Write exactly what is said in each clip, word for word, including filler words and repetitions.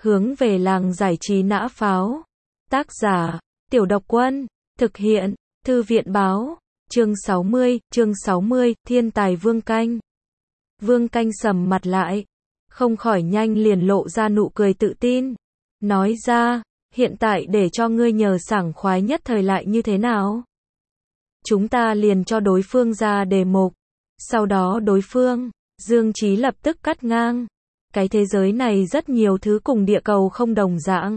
Hướng về làng giải trí nã pháo. Tác giả, Tiểu Độc Quân. Thực hiện, Thư viện báo. Chương sáu mươi, chương sáu mươi, thiên tài Vương Canh. Vương Canh sầm mặt lại, không khỏi nhanh liền lộ ra nụ cười tự tin. Nói ra, hiện tại để cho ngươi nhờ sảng khoái nhất thời lại như thế nào? Chúng ta liền cho đối phương ra đề mục. Sau đó đối phương, Dương Chí lập tức cắt ngang. Cái thế giới này rất nhiều thứ cùng địa cầu không đồng dạng.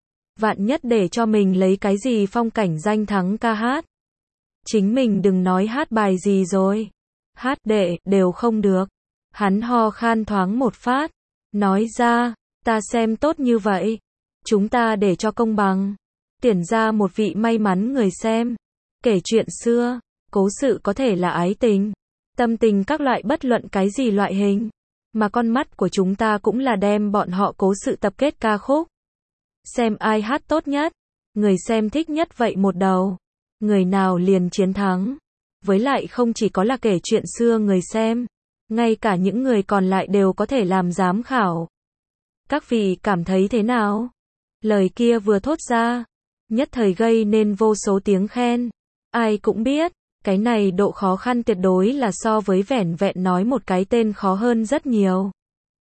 Vạn nhất để cho mình lấy cái gì phong cảnh danh thắng ca hát. Chính mình đừng nói hát bài gì rồi. Hát đệ, đều không được. Hắn ho khan thoáng một phát. Nói ra, ta xem tốt như vậy. Chúng ta để cho công bằng. Tuyển ra một vị may mắn người xem. Kể chuyện xưa, cố sự có thể là ái tình, tâm tình các loại bất luận cái gì loại hình. Mà con mắt của chúng ta cũng là đem bọn họ cố sự tập kết ca khúc. Xem ai hát tốt nhất, người xem thích nhất vậy một đầu. Người nào liền chiến thắng. Với lại không chỉ có là kể chuyện xưa người xem, ngay cả những người còn lại đều có thể làm giám khảo. Các vị cảm thấy thế nào? Lời kia vừa thốt ra, nhất thời gây nên vô số tiếng khen. Ai cũng biết, cái này độ khó khăn tuyệt đối là so với vẻn vẹn nói một cái tên khó hơn rất nhiều.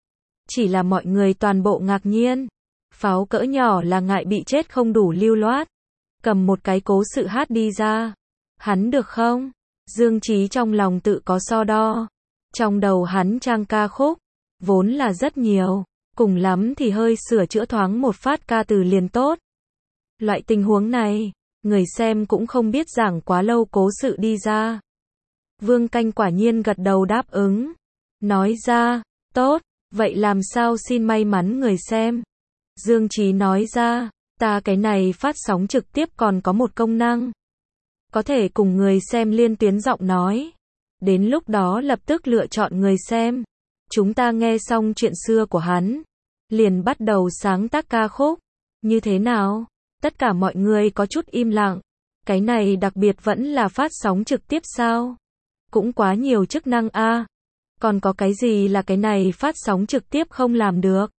Chỉ là mọi người toàn bộ ngạc nhiên. Pháo cỡ nhỏ là ngại bị chết không đủ lưu loát. Cầm một cái cố sự hát đi ra. Hắn được không? Dương Chí trong lòng tự có so đo. Trong đầu hắn trang ca khúc, vốn là rất nhiều. Cùng lắm thì hơi sửa chữa thoáng một phát ca từ liền tốt. Loại tình huống này, người xem cũng không biết giảng quá lâu cố sự đi ra. Vương Canh quả nhiên gật đầu đáp ứng. Nói ra, tốt, vậy làm sao xin may mắn người xem. Dương Chí nói ra, ta cái này phát sóng trực tiếp còn có một công năng. Có thể cùng người xem liên tuyến giọng nói. Đến lúc đó lập tức lựa chọn người xem. Chúng ta nghe xong chuyện xưa của hắn, liền bắt đầu sáng tác ca khúc. Như thế nào? Tất cả mọi người có chút im lặng. Cái này đặc biệt vẫn là phát sóng trực tiếp sao? Cũng quá nhiều chức năng a. À. Còn có cái gì là cái này phát sóng trực tiếp không làm được?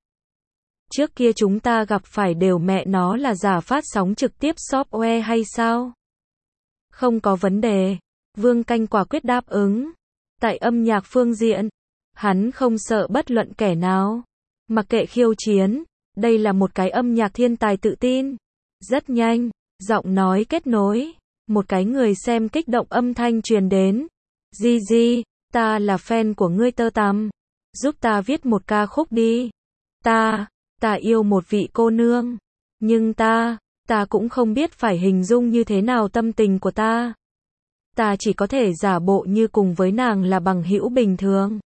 Trước kia chúng ta gặp phải đều mẹ nó là giả phát sóng trực tiếp software hay sao? Không có vấn đề. Vương Canh quả quyết đáp ứng. Tại âm nhạc phương diện, hắn không sợ bất luận kẻ nào. Mặc kệ khiêu chiến, đây là một cái âm nhạc thiên tài tự tin. Rất nhanh, giọng nói kết nối, một cái người xem kích động âm thanh truyền đến. Gigi, ta là fan của ngươi tơ tằm, giúp ta viết một ca khúc đi. Ta, ta yêu một vị cô nương, nhưng ta, ta cũng không biết phải hình dung như thế nào tâm tình của ta. Ta chỉ có thể giả bộ như cùng với nàng là bằng hữu bình thường.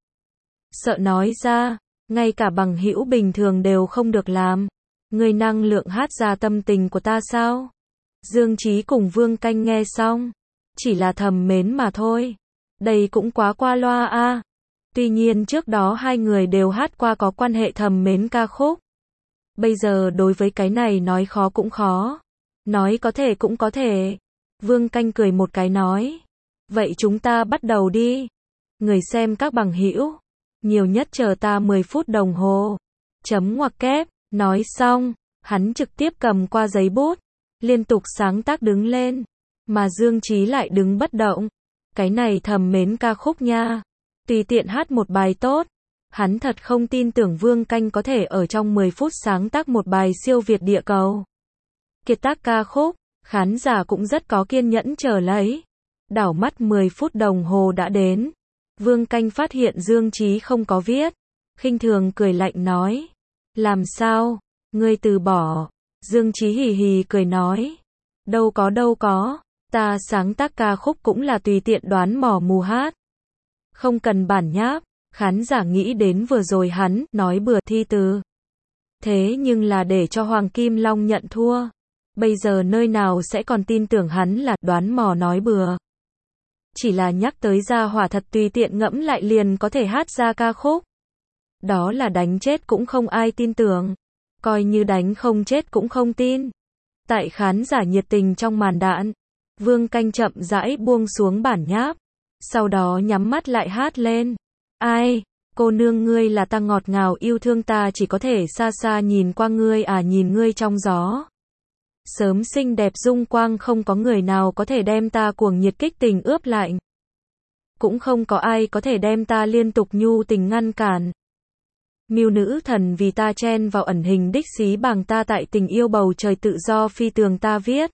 Sợ nói ra, ngay cả bằng hữu bình thường đều không được làm. Ngươi năng lượng hát ra tâm tình của ta sao? Dương Chí cùng Vương Canh nghe xong, chỉ là thầm mến mà thôi. Đây cũng quá qua loa a. À. Tuy nhiên trước đó hai người đều hát qua có quan hệ thầm mến ca khúc. Bây giờ đối với cái này nói khó cũng khó. Nói có thể cũng có thể. Vương Canh cười một cái nói. Vậy chúng ta bắt đầu đi. Người xem các bằng hữu. Nhiều nhất chờ ta mười phút đồng hồ. Chấm ngoặc kép. Nói xong, hắn trực tiếp cầm qua giấy bút, liên tục sáng tác đứng lên, mà Dương Chí lại đứng bất động. Cái này thầm mến ca khúc nha, tùy tiện hát một bài tốt. Hắn thật không tin tưởng Vương Canh có thể ở trong mười phút sáng tác một bài siêu việt địa cầu. Kiệt tác ca khúc, khán giả cũng rất có kiên nhẫn chờ lấy. Đảo mắt mười phút đồng hồ đã đến. Vương Canh phát hiện Dương Chí không có viết, khinh thường cười lạnh nói. Làm sao? Ngươi từ bỏ. Dương Chí hì hì cười nói. Đâu có đâu có. Ta sáng tác ca khúc cũng là tùy tiện đoán mò mù hát. Không cần bản nháp. Khán giả nghĩ đến vừa rồi hắn nói bừa thi từ. Thế nhưng là để cho Hoàng Kim Long nhận thua. Bây giờ nơi nào sẽ còn tin tưởng hắn là đoán mò nói bừa. Chỉ là nhắc tới ra hỏa thật tùy tiện ngẫm lại liền có thể hát ra ca khúc. Đó là đánh chết cũng không ai tin tưởng. Coi như đánh không chết cũng không tin. Tại khán giả nhiệt tình trong màn đạn, Vương Canh chậm rãi buông xuống bản nháp. Sau đó nhắm mắt lại hát lên. Ai, Cô nương ngươi là ta ngọt ngào yêu thương ta chỉ có thể xa xa nhìn qua ngươi à nhìn ngươi trong gió. Sớm xinh đẹp dung quang không có người nào có thể đem ta cuồng nhiệt kích tình ướp lạnh. Cũng không có ai có thể đem ta liên tục nhu tình ngăn cản. Mưu nữ thần vì ta chen vào ẩn hình đích xí bằng ta tại tình yêu bầu trời tự do phi tường ta viết.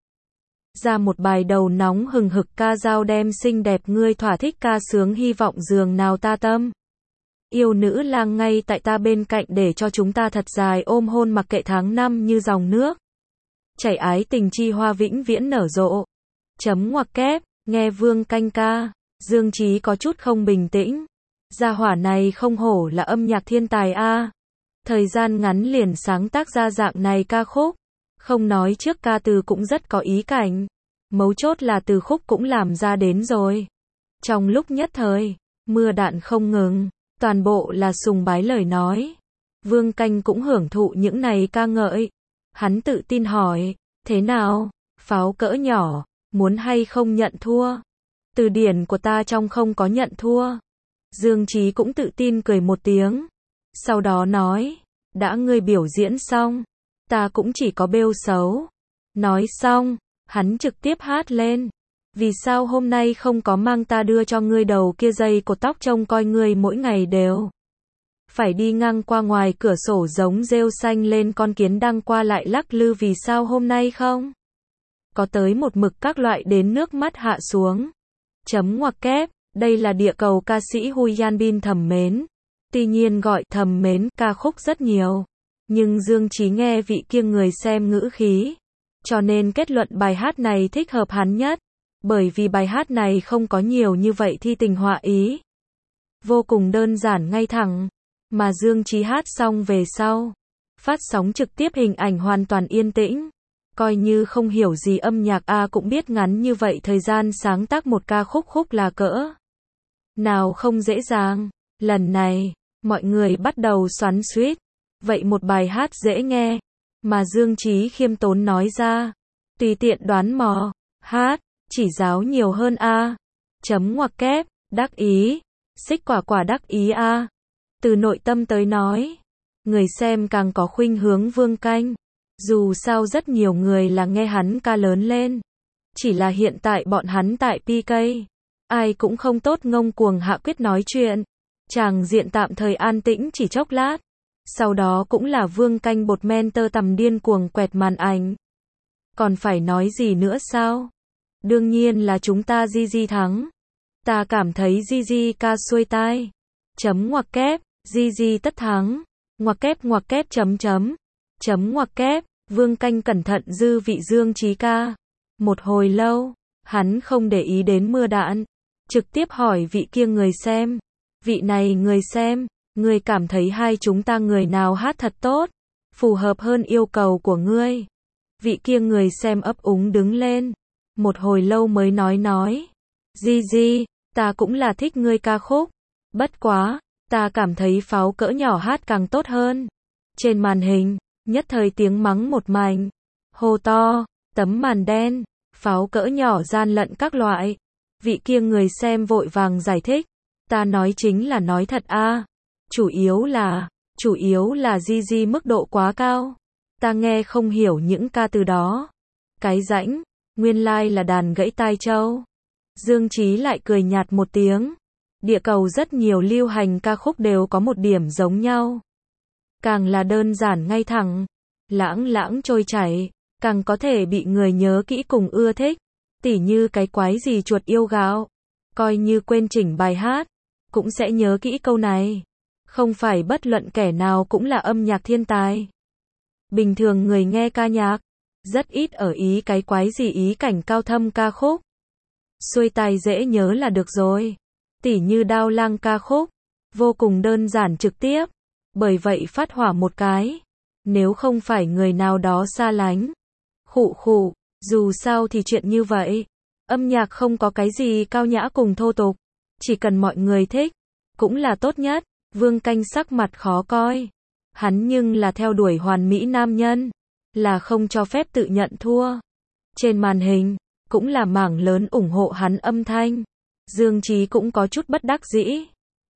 Ra một bài đầu nóng hừng hực ca dao đem xinh đẹp ngươi thỏa thích ca sướng hy vọng giường nào ta tâm. Yêu nữ lang ngay tại ta bên cạnh để cho chúng ta thật dài ôm hôn mặc kệ tháng năm như dòng nước. Chảy ái tình chi hoa vĩnh viễn nở rộ. Chấm ngoặc kép, nghe Vương Canh ca. Dương Chí có chút không bình tĩnh. Gia hỏa này không hổ là âm nhạc thiên tài a. Thời gian ngắn liền sáng tác ra dạng này ca khúc. Không nói trước ca từ cũng rất có ý cảnh. Mấu chốt là từ khúc cũng làm ra đến rồi. Trong lúc nhất thời, mưa đạn không ngừng. Toàn bộ là sùng bái lời nói. Vương Canh cũng hưởng thụ những này ca ngợi. Hắn tự tin hỏi, thế nào, pháo cỡ nhỏ, muốn hay không nhận thua? Từ điển của ta trong không có nhận thua. Dương Chí cũng tự tin cười một tiếng. Sau đó nói, đã ngươi biểu diễn xong, ta cũng chỉ có bêu xấu. Nói xong, hắn trực tiếp hát lên. Vì sao hôm nay không có mang ta đưa cho ngươi đầu kia dây cột tóc trông coi ngươi mỗi ngày đều phải đi ngang qua ngoài cửa sổ giống rêu xanh lên con kiến đang qua lại lắc lư vì sao hôm nay không? Có tới một mực các loại đến nước mắt hạ xuống. Chấm ngoặc kép, đây là địa cầu ca sĩ Hu Yanbin thầm mến. Tuy nhiên gọi thầm mến ca khúc rất nhiều. Nhưng Dương Chí nghe vị kia người xem ngữ khí. Cho nên kết luận bài hát này thích hợp hắn nhất. Bởi vì bài hát này không có nhiều như vậy thi tình họa ý. Vô cùng đơn giản ngay thẳng. Mà Dương Chí hát xong về sau. Phát sóng trực tiếp hình ảnh hoàn toàn yên tĩnh. Coi như không hiểu gì âm nhạc A cũng biết ngắn như vậy thời gian sáng tác một ca khúc khúc là cỡ nào không dễ dàng. Lần này, mọi người bắt đầu xoắn xuýt. Vậy một bài hát dễ nghe. Mà Dương Chí khiêm tốn nói ra. Tùy tiện đoán mò. Hát. Chỉ giáo nhiều hơn A. Chấm ngoặc kép. Đắc ý. Xích quả quả đắc ý A. Từ nội tâm tới nói. Người xem càng có khuynh hướng Vương Canh. Dù sao rất nhiều người là nghe hắn ca lớn lên. Chỉ là hiện tại bọn hắn tại pê ca. Ai cũng không tốt ngông cuồng hạ quyết nói chuyện. Chàng diện tạm thời an tĩnh chỉ chốc lát. Sau đó cũng là Vương Canh bột men tơ tằm điên cuồng quẹt màn ảnh. Còn phải nói gì nữa sao? Đương nhiên là chúng ta Gigi thắng. Ta cảm thấy Gigi ca xuôi tai. Chấm ngoặc kép, Gigi tất thắng. Ngoặc kép ngoặc kép chấm chấm. Chấm ngoặc kép, Vương Canh cẩn thận dư vị Dương Chí ca. Một hồi lâu, hắn không để ý đến mưa đạn. Trực tiếp hỏi vị kia người xem. Vị này người xem, người cảm thấy hai chúng ta người nào hát thật tốt. Phù hợp hơn yêu cầu của ngươi. Vị kia người xem ấp úng đứng lên. Một hồi lâu mới nói nói. Gigi, ta cũng là thích ngươi ca khúc. Bất quá, ta cảm thấy pháo cỡ nhỏ hát càng tốt hơn. Trên màn hình, nhất thời tiếng mắng một mảnh. Hô to, tấm màn đen, pháo cỡ nhỏ gian lận các loại. Vị kia người xem vội vàng giải thích. Ta nói chính là nói thật a. Chủ yếu là, chủ yếu là Gigi mức độ quá cao. Ta nghe không hiểu những ca từ đó. Cái rãnh, nguyên lai like là đàn gãy tai châu. Dương Chí lại cười nhạt một tiếng. Địa cầu rất nhiều lưu hành ca khúc đều có một điểm giống nhau. Càng là đơn giản ngay thẳng, lãng lãng trôi chảy, càng có thể bị người nhớ kỹ cùng ưa thích. Tỉ như cái quái gì chuột yêu gạo. Coi như quên chỉnh bài hát, cũng sẽ nhớ kỹ câu này. Không phải bất luận kẻ nào cũng là âm nhạc thiên tài. Bình thường người nghe ca nhạc, rất ít ở ý cái quái gì ý cảnh cao thâm ca khúc. Xuôi tai dễ nhớ là được rồi. Tỉ như Đao Lang ca khúc, vô cùng đơn giản trực tiếp. Bởi vậy phát hỏa một cái. Nếu không phải người nào đó xa lánh. Khụ khụ, dù sao thì chuyện như vậy. Âm nhạc không có cái gì cao nhã cùng thô tục. Chỉ cần mọi người thích, cũng là tốt nhất. Vương Canh sắc mặt khó coi. Hắn nhưng là theo đuổi hoàn mỹ nam nhân. Là không cho phép tự nhận thua. Trên màn hình, cũng là mảng lớn ủng hộ hắn âm thanh. Dương Chí cũng có chút bất đắc dĩ.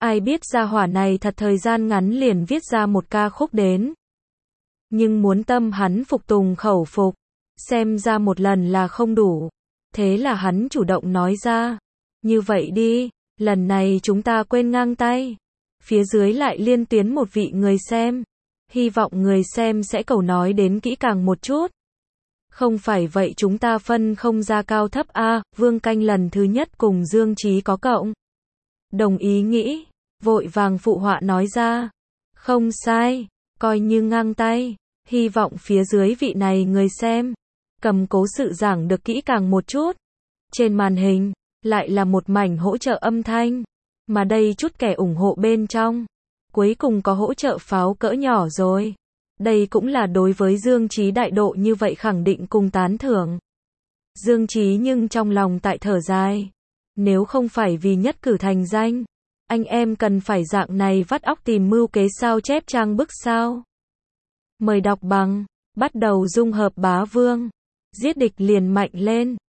Ai biết gia hỏa này thật thời gian ngắn liền viết ra một ca khúc đến. Nhưng muốn tâm hắn phục tùng khẩu phục, xem ra một lần là không đủ. Thế là hắn chủ động nói ra, như vậy đi, lần này chúng ta quên ngang tay. Phía dưới lại liên tuyến một vị người xem. Hy vọng người xem sẽ cầu nói đến kỹ càng một chút. Không phải vậy chúng ta phân không ra cao thấp a. Vương Canh lần thứ nhất cùng Dương Chí có cộng đồng ý nghĩ, vội vàng phụ họa nói ra. Không sai, coi như ngang tay. Hy vọng phía dưới vị này người xem cầm cố sự giảng được kỹ càng một chút. Trên màn hình lại là một mảnh hỗ trợ âm thanh, mà đây chút kẻ ủng hộ bên trong cuối cùng có hỗ trợ pháo cỡ nhỏ rồi. Đây cũng là đối với Dương Chí đại độ như vậy khẳng định cùng tán thưởng. Dương Chí nhưng trong lòng tại thở dài, nếu không phải vì nhất cử thành danh, anh em cần phải dạng này vắt óc tìm mưu kế sao chép trang bức sao. Mời đọc bằng, bắt đầu dung hợp bá vương, giết địch liền mạnh lên.